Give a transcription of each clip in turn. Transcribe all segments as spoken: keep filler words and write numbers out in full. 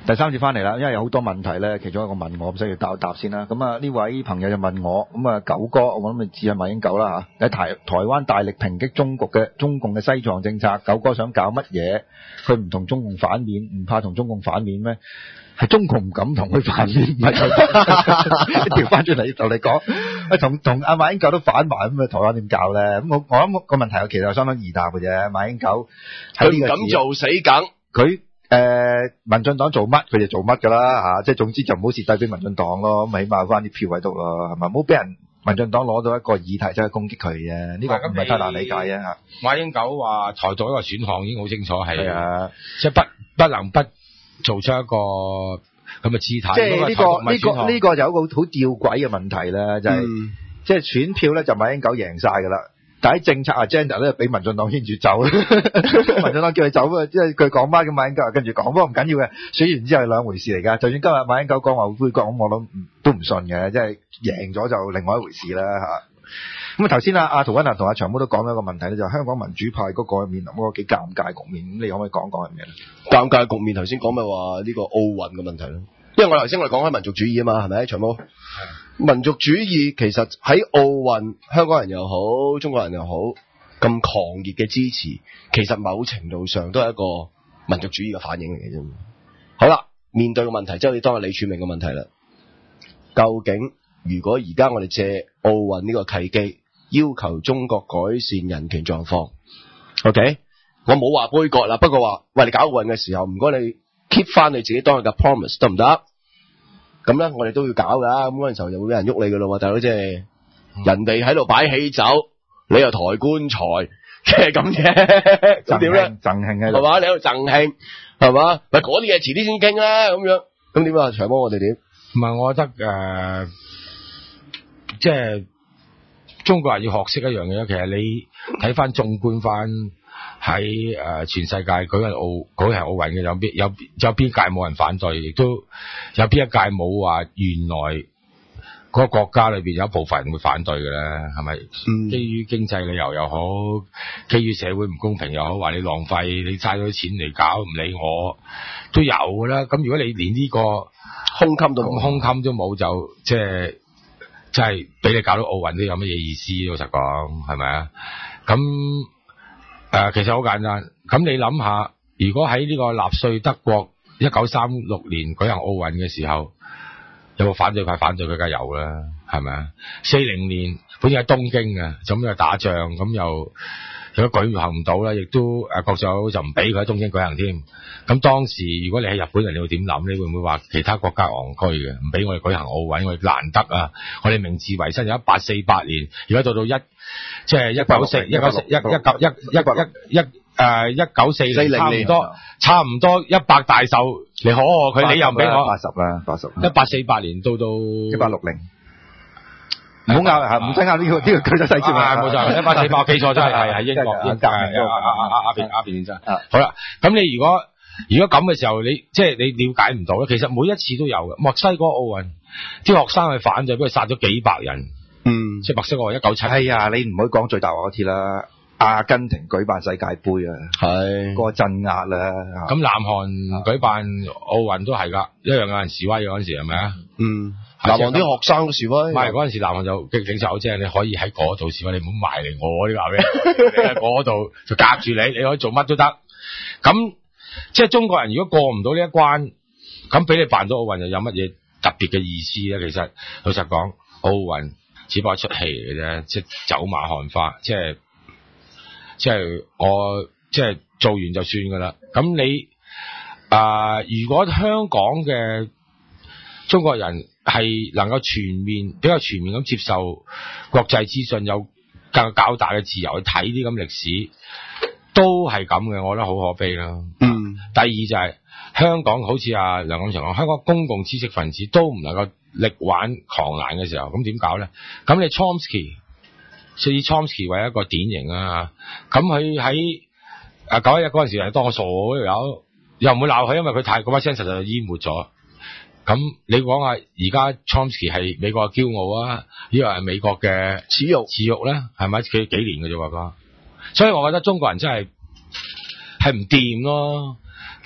第三節翻嚟啦，因為有好多問題咧，其中一個問我，咁所以要答一答先啦。咁啊，呢位朋友就問我，咁啊，九哥，我諗你只係馬英九啦嚇，喺台台灣大力抨擊中國嘅中共嘅西藏政策，九哥想搞乜嘢？佢唔同中共反面，唔怕同中共反面咩？係中共唔敢同佢反面，唔係佢調翻轉嚟同你講，同同阿馬英九都反埋，咁啊台灣點搞咧？咁我我諗個問題其實相當易答嘅啫。馬英九佢唔敢做死梗， 佢。誒、呃，民進黨做乜佢就做乜噶啦吓，即係總之就唔好蝕底俾民進黨咯，咁起碼翻啲票喺度咯，係咪？唔好俾人民進黨攞到一個議題即係攻擊佢嘅，呢、這個唔係太難理解嘅吓。 馬英九話台獨一個選項已經好清楚係， 啊， 即係不不能不做出一個咁嘅姿態。 即係呢、這個呢、這個呢、這個就有一個好吊詭嘅問題啦，就係、是嗯、即係選票咧就馬英九贏晒噶啦。但喺政策 agenda 咧，俾民進黨牽住走，民進黨叫佢走啊，即係佢講乜咁，馬英九跟住講，不過唔緊要嘅，選完之後係兩回事嚟噶。就算今日馬英九講話會杯葛，咁我諗都唔信嘅，即係贏咗就另外一回事啦吓。咁啊頭先啊阿涂謹申同阿長毛都講咗一個問題咧，就係、香港民主派嗰個面臨嗰個幾尷尬局面，咁你可唔可以講講係咩咧？ 尷尬局面頭先講咪話呢個奧運嘅問題咯，因為我頭先我哋講開民族主義啊嘛，係咪長毛？民族主義其實喺奧運，香港人又好，中國人又好，咁狂熱嘅支持，其實某程度上都係一個民族主義嘅反應嚟嘅啫。好啦，面對嘅問題即係你當日李柱銘嘅問題啦。究竟如果而家我哋借奧運呢個契機，要求中國改善人權狀況 ，OK？ 我冇話杯葛啦，不過話喂，你搞奧運嘅時候，唔該你 keep 翻你自己當日嘅 promise 得唔得？咁咧，我哋都要搞噶，咁嗰陣時候就會俾人喐你噶咯，大佬即係人哋喺度擺喜酒，你又抬棺材，即係咁啫。咁點咧？ 贈慶喺度， 係嘛？你喺度贈慶，係嘛？咪嗰啲嘢遲啲先傾啦，咁樣。咁點啊？長毛我哋點？ 唔係，我覺得誒、呃，即係中國人要學識一樣嘢，其實你睇翻縱觀翻。喺誒、呃、全世界舉行奧舉行奧運嘅有邊有有邊屆冇人反對，亦都有邊一屆冇話原來嗰個國家裏邊有一部分人會反對嘅咧，係咪？嗯、基於經濟理由又好，基於社會唔公平又好，話你浪費，你嘥咗啲錢嚟搞唔理我都有㗎啦。咁如果你連呢個胸襟都胸襟都冇，就即係即係俾你搞到奧運都有乜嘢意思？老實講係咪啊？咁誒、呃，其實好簡單。咁你諗下，如果喺呢個納粹德國一九三六年舉行奧運嘅時候，有冇反對派反對佢？梗係有啦，係咪啊？四零年本來喺東京嘅，咁又打仗，咁又如果舉行唔到啦，亦都誒國際就唔俾佢喺東京舉行添。咁當時如果你喺日本人，你會點諗？你會唔會話其他國家戇居嘅，唔俾我哋舉行奧運？我哋難得啊！我哋明治維新有一八四八年，而家到到一即係一九四一九四一一九一一一一誒一九四零差唔多差唔多一百大壽嚟可賀佢，你又唔俾我八十啦，八十一八四八年到到一八六零。唔好拗啊！唔使拗呢個呢個具體細節啊！ 冇錯，一八四八，我記錯真係係喺英國英格阿阿阿阿邊阿邊先生。好啦，咁你如果如果咁嘅時候，你即係你了解唔到咧。其實每一次都有嘅。墨西哥奧運啲學生去反對，俾佢殺咗幾百人。嗯，即係墨西哥一九七。 哎呀，你唔可以講最大鑊嗰次啦。阿根廷舉辦世界盃啊，係嗰個鎮壓啦。 咁南韓舉辦奧運都係㗎，一樣有人示威嗰陣時係咪啊？ 嗯。南韓啲學生都示威， 唔係嗰陣時南韓就警察好正，你可以喺嗰度示威，你唔好埋嚟我呢話咩？你喺嗰度就隔住你，你可以做乜都得。咁即係中國人如果過唔到呢一關，咁俾你辦到奧運又有乜嘢特別嘅意思咧？其實老實講，奧運只不過出戲嚟嘅啫，即係走馬看花，即係即係我即係做完就算噶啦。咁你啊、呃，如果香港嘅中國人係能夠全面比較全面咁接受國際資訊，有更較大嘅自由去睇啲咁歷史，都係咁嘅，我覺得好可悲啦。嗯。第二就係、是、香港好似阿梁錦祥講，香港公共知識分子都唔能夠力挽狂瀾嘅時候，咁點搞咧？咁你 Chomsky， 所以 Chomsky 為一個典型啊，咁佢喺啊九一一嗰陣時係當我傻嘅有，又唔會鬧佢，因為佢太嗰把聲實在淹沒咗。咁你講下而家 Chomsky 係美國嘅驕傲啊，呢個係美國嘅恥辱恥辱咧，係咪？幾幾年嘅啫喎，所以我覺得中國人真係係唔掂咯。咁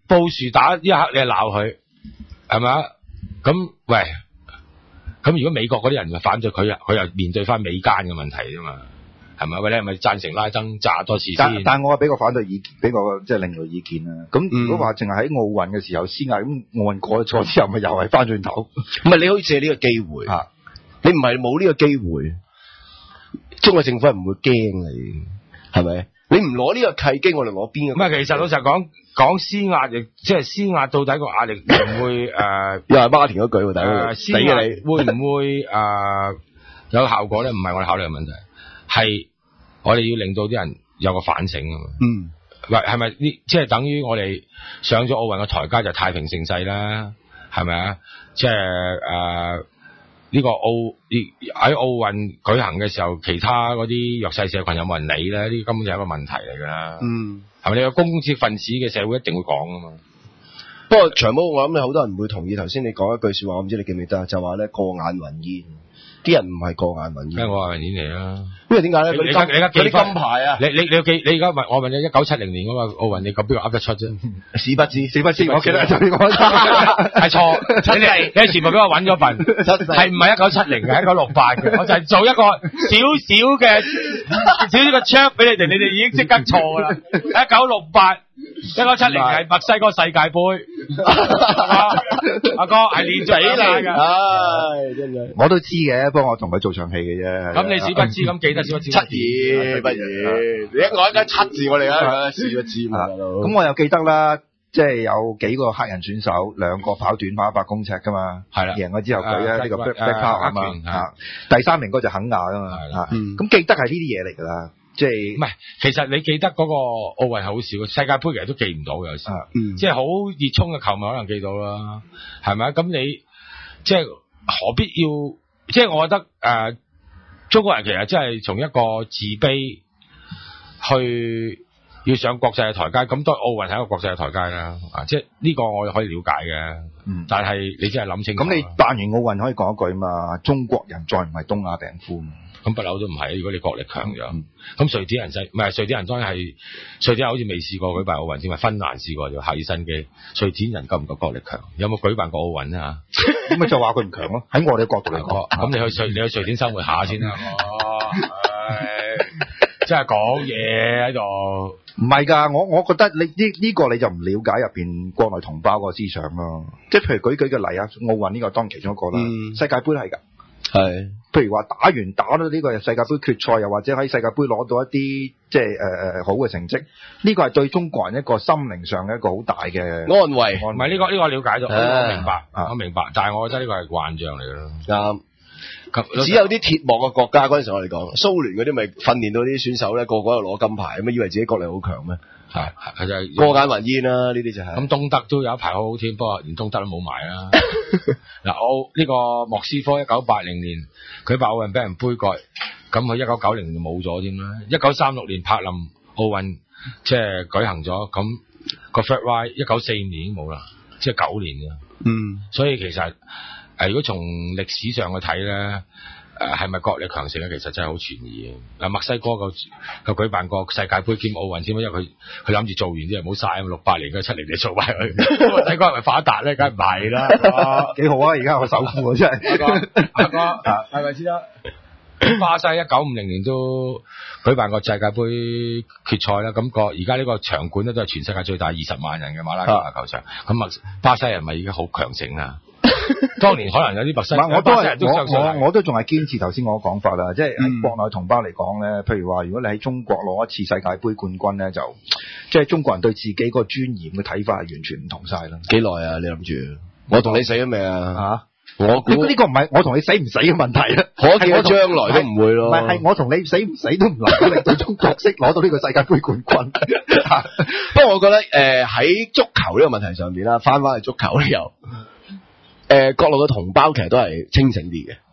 布殊打一刻你就鬧佢，係咪啊？咁喂，咁如果美國嗰啲人就反對佢，佢又面對翻美奸嘅問題啫嘛，係咪？喂，你係咪贊成拉登炸多次先？ 但但我係俾個反對意見，俾個即係另類意見啦。咁如果話淨係喺奧運嘅時候施壓，咁奧運過咗錯之後，咪又係翻轉頭？ 唔係，你可以借呢個機會啊！你唔係冇呢個機會，中國政府係唔會驚你，係咪？你唔攞呢個契機，我哋攞邊個？ 唔係，其實老實講，講施壓亦即係施壓，到底個壓力會唔會誒？ 又係馬田嗰句喎，大佬施壓會唔會誒、呃、有效果咧？唔係我哋考慮嘅問題，係我哋要令到啲人有個反省啊嘛。嗯，喂，係咪呢？即係等於我哋上咗奧運嘅台階就太平盛世啦，係咪啊？即係誒。呢、這個奧喺奧運舉行嘅時候，其他嗰啲弱勢社群有冇人理咧？呢啲根本就係一個問題嚟㗎啦。嗯，係咪你個公知分子嘅社會一定會講㗎嘛？ 不過長毛，我諗你好多人會同意頭先你講一句説話，我唔知你記唔記得，就話咧過眼雲煙。啲人唔係過眼雲煙， 咩過眼雲煙嚟啦？ 因為點解咧？ 你而家你而家記金牌啊！ 你你你要記，你而家問我問你一九七零年嗰個奧運，你咁邊個噏得出啫？ 史不知， 史不知，我記得就你講係錯，你哋你全部俾我揾咗份，係唔係一九七零嘅？一九六八嘅，我就係做一個少少嘅少少嘅 check 俾你哋，你哋已經即刻錯㗎啦！一九六八。一九七零係墨西哥世界盃，阿哥係連續比賽㗎， 唉真係， 我都知嘅，不過我同佢做場戲嘅啫。 咁你史不知咁記得史不知？ 七二不如，你一講緊七字我哋啊，史不知嘛。 咁我又記得啦，即係有幾個黑人選手，兩個跑短跑一百公尺㗎嘛，係啦，贏咗之後佢咧呢個 back power 啊嘛，第三名嗰就肯亞㗎嘛，咁記得係呢啲嘢嚟㗎啦。即係唔係？其實你記得嗰個奧運係好少，世界盃其實都記唔到嘅有時，啊嗯、即係好熱衷嘅球迷可能記到啦，係咪？咁你即係何必要？即係我覺得誒、呃，中國人其實真係從一個自卑去要上國際嘅台階，咁當然奧運係一個國際嘅台階啦，啊，即係呢個我可以了解嘅。嗯，但係你真係諗清楚。咁你辦完奧運可以講一句嘛？中國人再唔係東亞病夫。咁不嬲都唔係，如果你國力強咗，咁、嗯、瑞典人細，唔係瑞典人當然係，瑞典人好似未試過舉辦奧運先，咪芬蘭試過就下起身嘅。瑞典人夠唔夠國力強？有冇舉辦過奧運啊？咁咪就話佢唔強咯。喺我哋角度嚟講，咁你去瑞，你去瑞典生活下先啦。哦，真係講嘢喺度。唔係㗎，我我覺得你呢呢、呢個你就唔了解入邊國內同胞個思想咯。即係譬如舉舉個例啊，奧運呢個當其中一個啦、嗯，世界盃係㗎。係，譬如話打完打到呢個世界盃決賽，又或者喺世界盃攞到一啲即係誒誒好嘅成績，呢、呢個係對中國人一個心靈上嘅一個好大嘅安慰。唔係呢個呢、呢個了解咗、啊，我明白、啊，我明白。但係我覺得呢個係幻象嚟嘅咯。啱、嗯，只有啲鐵幕嘅國家嗰陣時我哋講，蘇聯嗰啲咪訓練到啲選手咧，個個喺度攞金牌，咁以為自己國力好強咩？係係就係過眼雲煙啦，呢啲就係、是。咁東德都有一排好好添，不過連東德都冇埋啦。嗱，奧呢個莫斯科一九八零年佢辦奧運俾人杯葛，咁佢一九九零年就冇咗添啦。一九三六年柏林奧運即係舉行咗，咁、那個 Fat Ride 一九四五年已經冇啦，即係九年啫。嗯，所以其實誒、呃，如果從歷史上去睇咧。誒係咪國力強盛咧？其實真係好存疑嘅。墨西哥個個舉辦過世界盃兼奧運添，因為佢佢諗住做完啲人唔好嘥啊嘛，六八年嘅七零年做埋佢。墨西哥係咪發達咧？梗係唔係啦。幾好啊！而家我首富啊，真係。阿哥，阿哥係咪先啦？巴西一九五零年都舉辦過世界盃決賽啦。咁、那個而家呢個場館咧都係全世界最大二十萬人嘅馬拉多納球場。咁、啊、巴西人咪已經好強盛啊！當年可能有啲墨西哥，我都係我我我都仲係堅持頭先我講法啦，即係喺國內同胞嚟講咧，譬如話如果你喺中國攞一次世界盃冠軍咧，就即係中國人對自己個尊嚴嘅睇法係完全唔同晒啦。幾耐啊？你諗住？我同你死咗未啊？吓，我估呢個唔係我同你死唔死嘅問題啊，可見將來都唔會咯。唔係，係我同你死唔死都唔能夠令到中國識攞到呢個世界盃冠軍。不過我覺得誒喺、呃、足球呢個問題上邊啦，翻翻去足球咧又。誒、呃，國內嘅同胞其實都係清醒啲嘅，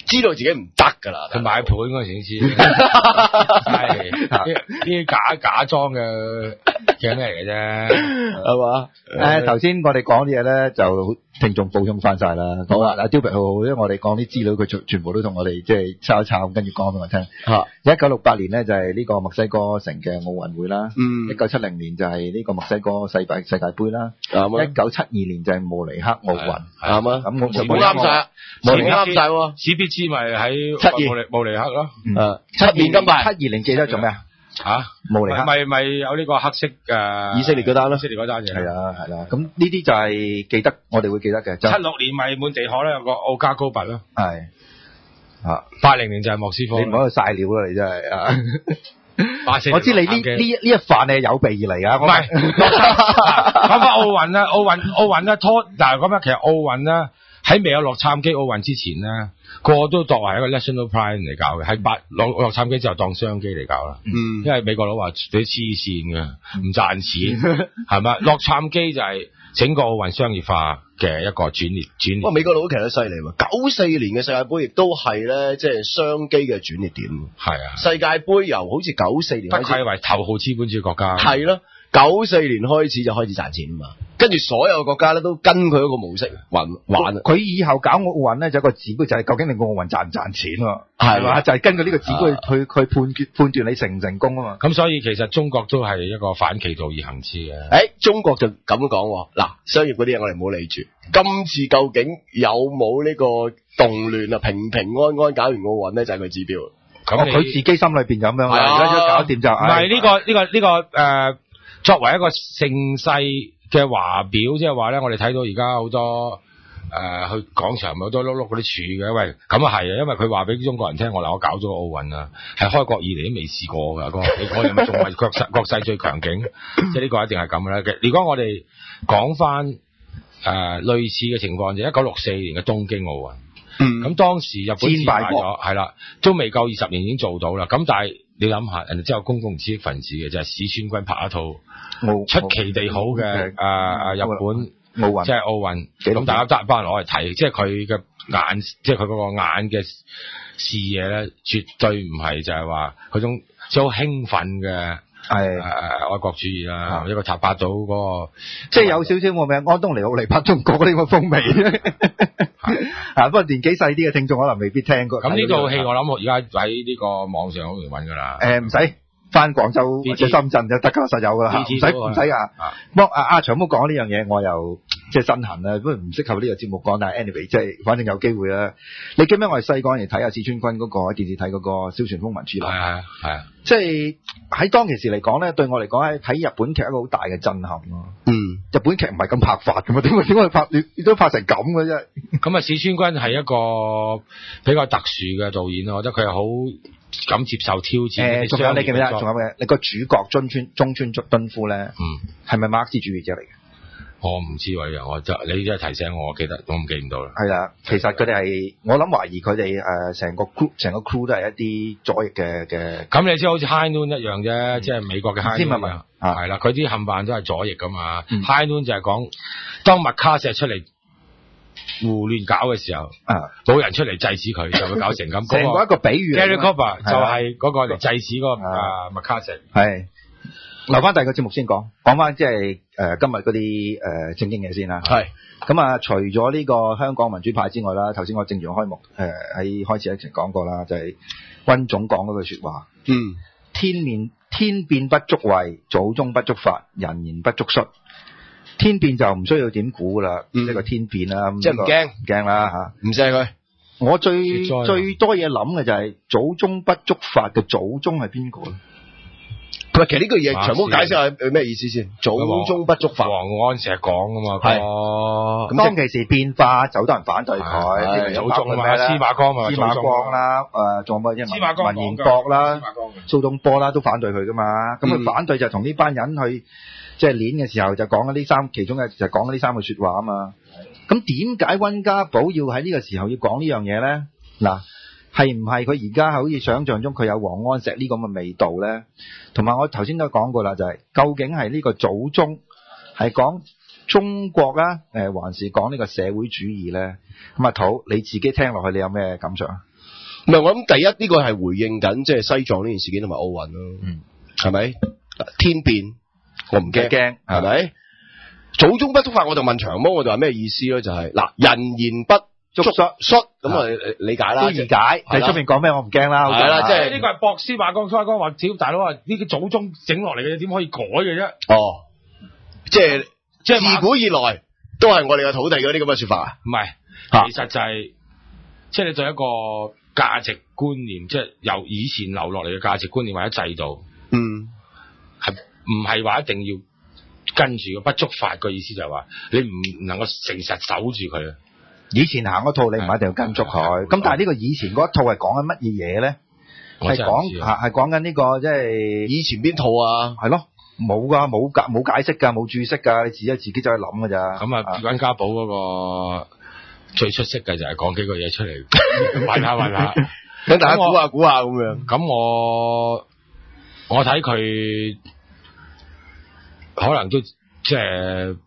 知道自己唔得㗎啦。 佢買盤嗰陣時先知，係呢啲假假裝嘅嘅咩嚟嘅啫， 係嘛？ 誒頭先我哋講啲嘢咧，就聽眾補充翻晒啦。好啊，嗱 Dilbert 好好，因為我哋講啲資料，佢全全部都同我哋即係抄一抄，跟住講俾我聽。嚇，一九六八年咧就係呢個墨西哥城嘅奧運會啦。嗯。一九七零年就係呢個墨西哥世界世界盃啦。啱啊。一九七二年就係慕尼黑奧運。啱啊。咁我全部啱晒， 慕尼黑啱晒喎。 史必知咪喺七二慕尼慕尼黑咯。 誒，七年金牌。 七二年記得做咩啊？ 嚇， 慕尼黑咪咪有呢個黑色誒以色列嗰單咯， 以色列嗰單嘢。 係啊係啦，咁呢啲就係記得，我哋會記得嘅。 七六年咪滿地可咧，有個奧加高拔咯。 係啊， 八零年就係莫斯科。 你唔好去曬料啦，你真係啊！ 八四， 我知你呢呢呢一範你係有備而嚟㗎。 唔係，講翻奧運啦，奧運奧運咧拖，嗱咁樣其實奧運咧喺未有洛杉磯奧運之前咧，個個都當為一個 national pride 嚟搞嘅，喺八洛洛杉磯之後當商機嚟搞啦。嗯，因為美國佬話你黐線嘅，唔賺錢係咪？洛杉磯就係整個奧運商業化嘅一個轉捩轉捩。 哇！美國佬其實都犀利喎，九四年嘅世界盃亦都係咧，即係商機嘅轉捩點。係啊，世界盃由好似九四年開始， 不愧為頭號資本主義國家。 係咯。九四年開始就開始賺錢嘛，跟住所有國家咧都跟佢一個模式玩玩。 佢以後搞奧運咧就有一個指標，就係、是、究竟你個奧運賺唔賺錢喎？係嘛，就係、是、根據呢個指標去去判決判斷你成唔成功啊嘛。 咁所以其實中國都係一個反其道而行之嘅。誒、 欸，中國就咁講嗱，商業嗰啲嘢我哋唔好理住。今次究竟有冇呢個動亂啊？平平安安搞完奧運咧就係佢指標。 咁佢、哦、自己心裏邊咁樣啦，而家都搞掂就唔係呢個呢、這個呢、這個誒。呃作為一個盛世嘅華表，即係話咧，我哋睇到而家好多誒、呃、去廣場咪好多碌碌嗰啲柱嘅，喂，咁啊係啊，因為佢話俾中國人聽，我嗱我搞咗個奧運啊，係開國以嚟都未試過㗎，哥，你我哋咪仲係國勢國勢最強勁，即係呢個一定係咁嘅啦。如果我哋講翻誒類似嘅情況，就一九六四年嘅東京奧運，咁、嗯、當時日本戰敗咗，係啦，都未夠二十年已經做到啦，咁但係你諗下，人哋真係公共知識分子嘅，就係、是、史川軍拍一套出奇地好嘅誒誒日本奧運，即係奧運，咁大家得翻攞嚟睇，即係佢嘅眼，即係佢嗰個眼嘅視野咧，絕對唔係就係話嗰種即係好興奮嘅誒誒愛國主義啦，一個插八島嗰個， 即係有少少我名安東尼奧尼拍中國呢個風味。啊，不過年紀細啲嘅聽眾可能未必聽過。 咁呢套戲我諗我而家喺呢個網上好容易揾噶啦。 誒唔使翻廣州或者深圳就得噶，實有噶啦，唔使唔使啊。幫阿阿長毛講呢樣嘢，我又即係身痕啦，不過唔適合呢個節目講，但係 anyway 即係反正有機會啦。你記唔記得我哋細個嚟睇下史川軍嗰個喺電視睇嗰個《小旋風文處男》？係啊係啊，即係喺當其時嚟講咧，對我嚟講係睇日本劇一個好大嘅震撼咯。嗯，日本劇唔係咁拍法噶嘛，點解點解拍你都拍成咁嘅啫？ 咁啊，史川軍係一個比較特殊嘅導演，我覺得佢係好敢接受挑戰。誒、呃，仲有你記唔記得？仲有嘅， 你個主角中村中村敦夫咧，嗯，係咪馬克思主義者嚟嘅？ 我唔知喎，我就你即係提醒我，我記得我唔記唔到啦。 係啦，其實佢哋係我諗懷疑佢哋誒成個 crew 成個 crew 都係一啲左翼嘅嘅。咁你知好似 High Noon 一樣啫、嗯，即係美國嘅 High Noon 啊，係啦，佢啲冚唪唥都係左翼噶嘛。嗯、High Noon 就係講當麥卡錫出嚟胡亂搞嘅時候，啊，冇人出嚟制止佢，就會搞成咁。 成個一個比喻 Gary Cooper 就係嗰個嚟制止嗰個啊麥卡錫。係。 留翻第二個節目先講，講翻即係誒今日嗰啲誒正經嘢先啦。係咁啊，除咗呢個香港民主派之外啦，頭先我正常開幕誒喺、呃、開始一直講過啦，就係、是、溫總講嗰句說話。嗯，天面天變不足畏，祖宗不足法，人言不足術。天變就唔需要點估噶啦，呢、嗯、個天變啦， 即係唔驚唔驚啦吓， 唔錫佢。 我最最多嘢諗嘅就係祖宗不足法嘅祖宗係邊個咧？ 其實呢句嘢長毛解釋下咩意思先？祖宗不足法， 王安石講噶嘛。係，咁、 哦、當其時變化，就好多人反對佢。 祖宗啊嘛，司馬光嘛， 司馬光啦，誒，仲有乜嘢？文言博啦，蘇東坡啦，都反對佢噶嘛。咁、嗯、佢反對就同呢班人去即係練嘅時候，就講呢三，其中嘅就講呢三句說話啊嘛。咁點解溫家寶要喺呢個時候要講呢樣嘢咧？嗱。係唔係佢而家好似想象中佢有王安石呢咁嘅味道咧？同埋我頭先都講過啦，就係、是、究竟係呢個祖宗係講中國啊，誒、呃、還是講呢個社會主義咧？咁啊，土你自己聽落去，你有咩感想啊？ 唔係，我諗第一呢個係回應緊即係西藏呢件事件同埋奧運咯， 嗯， 係咪？天變我唔驚， 驚係咪？祖宗不觸法，我就問長毛，我就話咩意思咧？就係、是、嗱，人言不足恤，咁啊理解啦， 都理解。你出面講咩我唔驚啦， 係啦，即係呢個係博斯馬江花江話，屌大佬啊，呢個祖宗整落嚟嘅嘢點可以改嘅啫？ 哦，即係即係自古以來都係我哋嘅土地嗰啲咁嘅說法啊？ 唔係，其實就係、是、即係你對一個價值觀念，即係由以前留落嚟嘅價值觀念或者制度， 嗯， 係唔係話一定要跟住個不觸法嘅意思就係話你唔能夠誠實守住佢啊？ 以前行嗰套你唔一定要跟足佢，咁但係呢個以前嗰一套係講緊乜嘢嘢咧？係講係係講緊呢個即係以前邊套啊？ 係咯，冇噶，冇解冇解釋噶，冇注釋噶，你自己自己走去諗噶咋。 咁啊，溫家寶嗰個最出色嘅就係講幾個嘢出嚟，問下問下， 等大家估下估下咁樣。 咁我我睇佢可能都即係。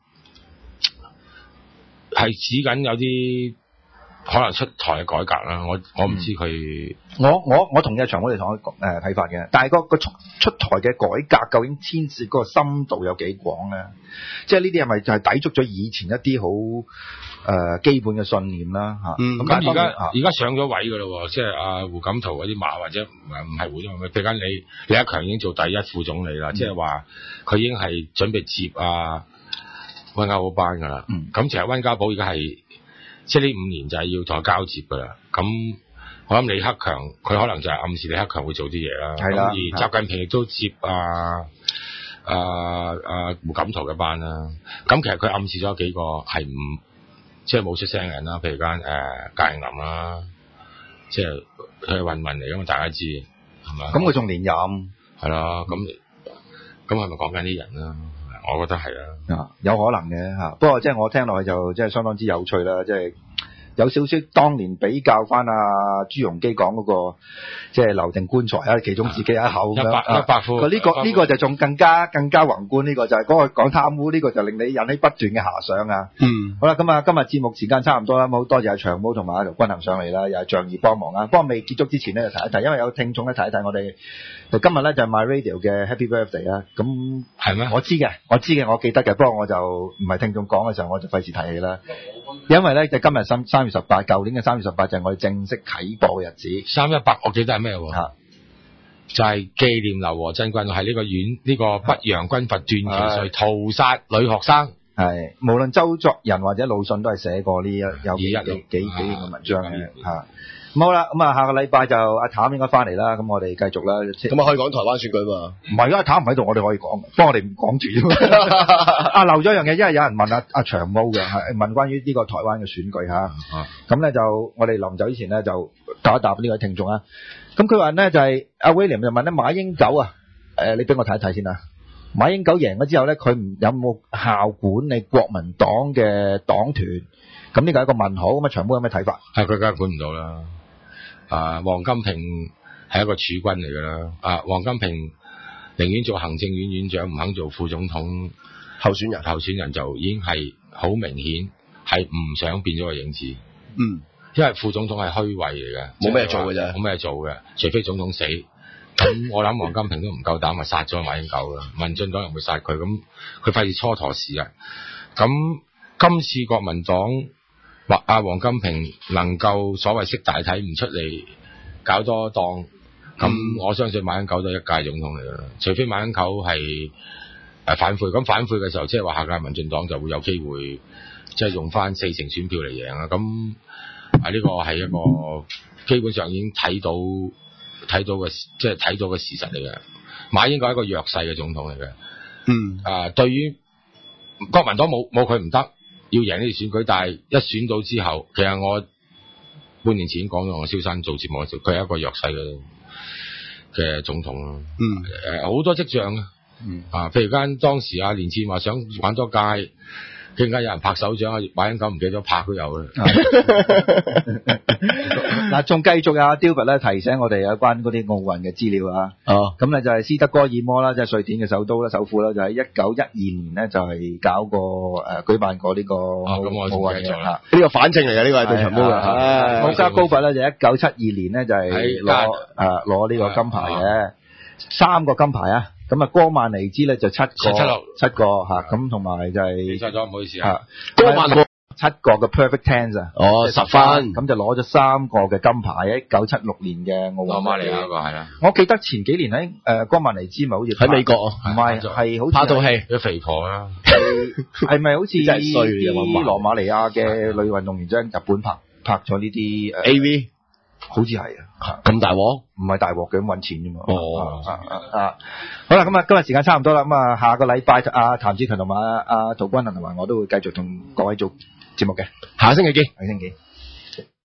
係指緊有啲可能出台嘅改革啦，我我唔知佢、 嗯，我我我同意阿長我哋同我誒睇法嘅，但係個個出出台嘅改革究竟牽涉嗰個深度有幾廣咧？即係呢啲係咪就係抵觸咗以前一啲好誒基本嘅信念啦嚇？ 咁而家而家上咗位㗎咯，即係阿胡錦濤嗰啲馬或者唔係唔係胡錦濤，譬如緊李李克強已經做第一副總理啦，即係話佢已經係準備接啊。溫家寶班噶啦，咁、嗯、其實溫家寶而家係即係呢五年就係要同佢交接噶啦。咁我諗李克強佢可能就係暗示李克強會做啲嘢啦。係啦，而習近平亦都接啊啊啊胡錦濤嘅班啦。咁其實佢暗示咗幾個係唔即係冇出聲嘅人啦，譬如間誒賈永林啦，即係佢係混混嚟噶嘛，大家知係咪？ 咁佢仲連任係啦，咁咁係咪講緊啲人啦？我覺得係啊， 有可能嘅嚇。不過即係我聽落去就即係相當之有趣啦，即係有少少當年比較翻阿朱鎔基講嗰個即係留定棺材啊，其中自己一口咁樣一百副。 呢個呢個就仲更加更加宏觀，呢個就係嗰個講貪污，呢個就令你引起不斷嘅遐想啊。 嗯， 好啦，咁啊今日節目時間差唔多啦，好多謝阿長毛同埋阿劉君衡上嚟啦，又係仗義幫忙啊。不過未結束之前咧，就提一提，因為有聽眾咧提一提我哋。今日咧就係 My Radio 嘅 Happy Birthday 啦，咁係咩？ 我知嘅，我知嘅，我記得嘅，不過我就唔係聽眾講嘅時候，我就費事提起啦。因為咧就今日三三月十八，舊年嘅三月十八就係我哋正式啟播嘅日子。 三一八我記得係咩喎？嚇，就係紀念劉和珍君，係呢個院呢、呢個北洋軍閥段祺瑞屠殺女學生。係， 無論周作人或者魯迅都係寫過呢一有幾幾幾幾篇嘅文章嘅嚇。咁好啦，咁啊下個禮拜就阿譚應該翻嚟啦，咁我哋繼續啦。 咁啊可以講台灣選舉嘛？ 唔係，阿譚唔喺度，我哋可以講，不過我哋唔講住啫。啊漏咗一樣嘢，因為有人問阿阿長毛嘅，係問關於呢個台灣嘅選舉嚇。咁咧就我哋臨走之前咧就答一答呢位聽眾啊。咁佢話咧就係阿 William 就問咧馬英九啊，誒你俾我睇一睇先啊。馬英九贏咗之後咧，佢唔有冇效管理國民黨嘅黨團？咁呢個係一個問號。咁啊長毛有咩睇法？ 係佢梗係管唔到啦。啊，王金平係一個儲君嚟㗎啦。啊，王金平寧願做行政院院長，唔肯做副總統候選人。 候選人就已經係好明顯係唔想變咗個影子。 嗯， 因為副總統係虛位嚟嘅， 冇咩做嘅啫， 冇咩做嘅，除非總統死。咁我諗王金平都唔夠膽，咪殺咗馬英九啦。民進黨又會殺佢，咁佢費事蹉跎時日。咁今次國民黨。或阿王金平能夠所謂識大體唔出嚟搞多檔，咁、嗯、我相信馬英九都係一屆總統嚟㗎啦。除非馬英九係誒反悔，咁反悔嘅時候，即係話下屆民進黨就會有機會，即係用翻四成選票嚟贏啦。咁啊呢個係一個基本上已經睇到睇到嘅，即係睇到嘅事實嚟嘅。馬英九係一個弱勢嘅總統嚟嘅。 嗯啊，對於國民黨冇冇佢唔得。要贏呢次選舉，但係一選到之後，其實我半年前講咗，我蕭山做節目嘅時候，佢係一個弱勢嘅嘅總統咯。 嗯， 誒好多跡象啊。嗯。啊，譬如間當時阿連戰話想玩多屆， 更加有人拍手掌啊！馬英九唔記得拍都有啦。 嗱，仲繼續啊 Dilbert 咧提醒我哋有關嗰啲奧運嘅資料啊。 哦， 咁咧就係斯德哥爾摩啦，即係瑞典嘅首都啦、首府啦，就喺一九一二年咧就係搞過誒舉辦過呢個奧奧運嘅嚇。 呢個反證嚟嘅，呢個係對長毛嘅。 穆沙高拔咧就一九七二年咧就係攞誒攞呢個金牌嘅，三個金牌啊！咁啊，哥曼尼茲咧就七個，七六七個嚇，咁同埋就係記錯咗，唔好意思啊。 哥曼尼七個嘅 perfect tens 啊， 哦十分， 咁就攞咗三個嘅金牌。一九七六年嘅奧運， 羅馬尼亞嗰個係啦。 我記得前幾年喺誒哥曼尼茲咪好似喺美國啊， 唔係係好似拍套戲， 啲肥婆啦， 係咪好似真係衰嘅啲羅馬尼亞嘅女運動員將日本拍拍咗呢啲誒 A V？ 好似係啊， 咁大鑊？ 唔係大鑊嘅，咁揾錢啫嘛。 哦， 啊啊啊！好啦，咁啊，今日時間差唔多啦，咁啊，下個禮拜阿譚志強同埋阿阿陶君行同埋我都會繼續同各位做節目嘅， 下星期見， 下星期見。